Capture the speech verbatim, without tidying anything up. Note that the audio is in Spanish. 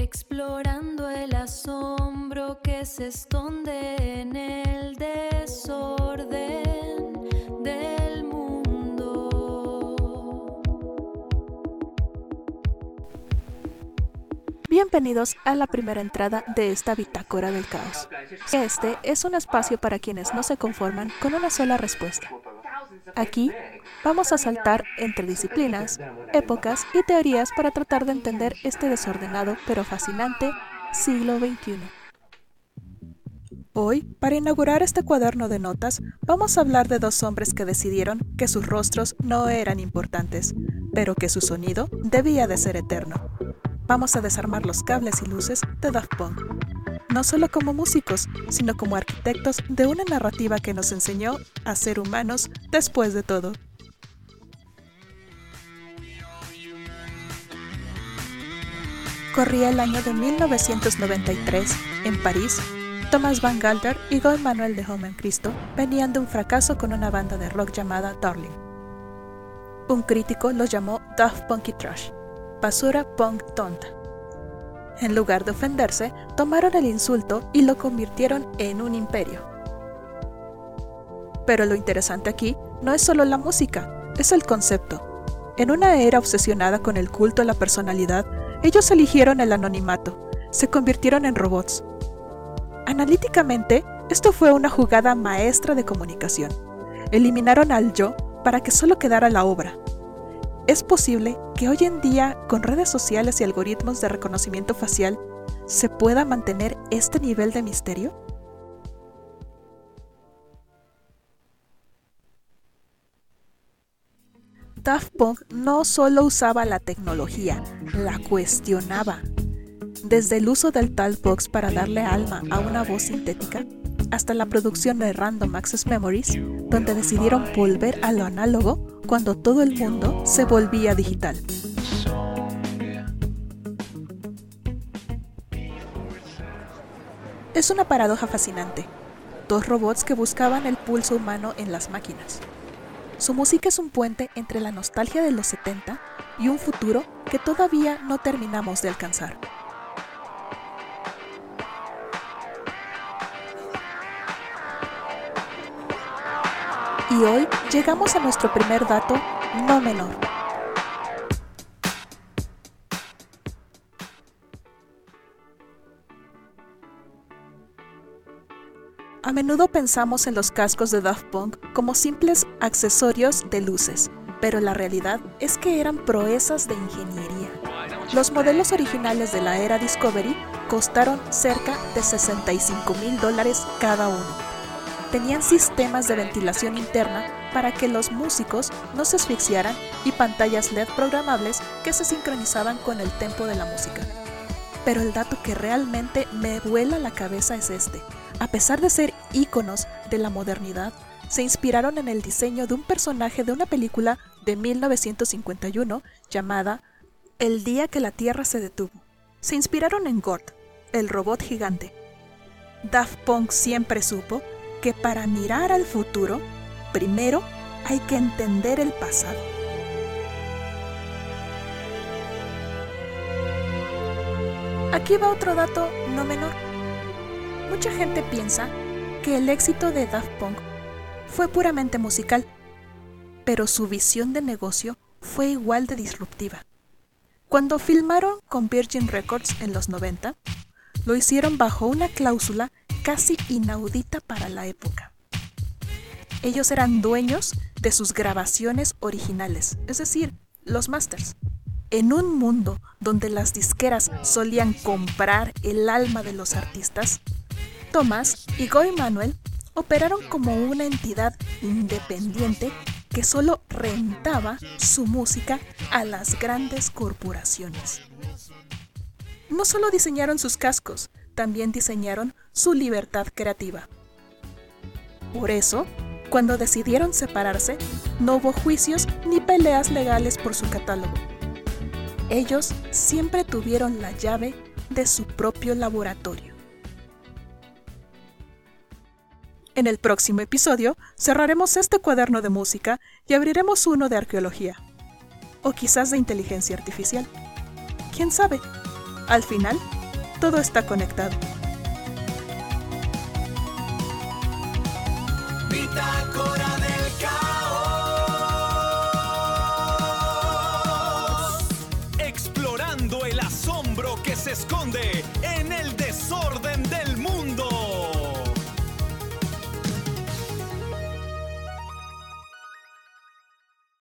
explorando el asombro que se esconde en el desorden del mundo. Bienvenidos a la primera entrada de esta bitácora del caos. Este es un espacio para quienes no se conforman con una sola respuesta. Aquí vamos a saltar entre disciplinas, épocas y teorías para tratar de entender este desordenado pero fascinante siglo veintiuno. Hoy, para inaugurar este cuaderno de notas, vamos a hablar de dos hombres que decidieron que sus rostros no eran importantes, pero que su sonido debía de ser eterno. Vamos a desarmar los cables y luces de Daft Punk, no solo como músicos, sino como arquitectos de una narrativa que nos enseñó a ser humanos después de todo. Corría el año de mil novecientos noventa y tres. En París, Thomas Van Galter y Guy Manuel de Homem-Christo venían de un fracaso con una banda de rock llamada Darling. Un crítico los llamó Daft Punky Trash, basura punk tonta. En lugar de ofenderse, tomaron el insulto y lo convirtieron en un imperio. Pero lo interesante aquí no es solo la música, es el concepto. En una era obsesionada con el culto a la personalidad, ellos eligieron el anonimato, se convirtieron en robots. Analíticamente, esto fue una jugada maestra de comunicación. Eliminaron al yo para que solo quedara la obra. ¿Es posible que hoy en día, con redes sociales y algoritmos de reconocimiento facial, se pueda mantener este nivel de misterio? Daft Punk no solo usaba la tecnología, la cuestionaba. Desde el uso del Talkbox para darle alma a una voz sintética, hasta la producción de Random Access Memories, donde decidieron volver a lo análogo cuando todo el mundo se volvía digital. Es una paradoja fascinante. Dos robots que buscaban el pulso humano en las máquinas. Su música es un puente entre la nostalgia de los setenta y un futuro que todavía no terminamos de alcanzar. Y hoy llegamos a nuestro primer dato, no menor. A menudo pensamos en los cascos de Daft Punk como simples accesorios de luces, pero la realidad es que eran proezas de ingeniería. Los modelos originales de la era Discovery costaron cerca de sesenta y cinco mil dólares cada uno. Tenían sistemas de ventilación interna para que los músicos no se asfixiaran y pantallas L E D programables que se sincronizaban con el tempo de la música. Pero el dato que realmente me vuela la cabeza es este. A pesar de ser íconos de la modernidad, se inspiraron en el diseño de un personaje de una película de mil novecientos cincuenta y uno llamada El día que la Tierra se detuvo. Se inspiraron en Gort, el robot gigante. Daft Punk siempre supo que para mirar al futuro, primero hay que entender el pasado. Aquí va otro dato no menor. Mucha gente piensa que el éxito de Daft Punk fue puramente musical, pero su visión de negocio fue igual de disruptiva. Cuando filmaron con Virgin Records en los noventa, lo hicieron bajo una cláusula casi inaudita para la época. Ellos eran dueños de sus grabaciones originales, es decir, los masters. En un mundo donde las disqueras solían comprar el alma de los artistas, Thomas y Guy Manuel operaron como una entidad independiente que solo rentaba su música a las grandes corporaciones. No solo diseñaron sus cascos, también diseñaron su libertad creativa. Por eso, cuando decidieron separarse, no hubo juicios ni peleas legales por su catálogo. Ellos siempre tuvieron la llave de su propio laboratorio. En el próximo episodio cerraremos este cuaderno de música y abriremos uno de arqueología. O quizás de inteligencia artificial. ¿Quién sabe? Al final, todo está conectado. Bitácora del caos. Explorando el asombro que se esconde en el desorden del mundo.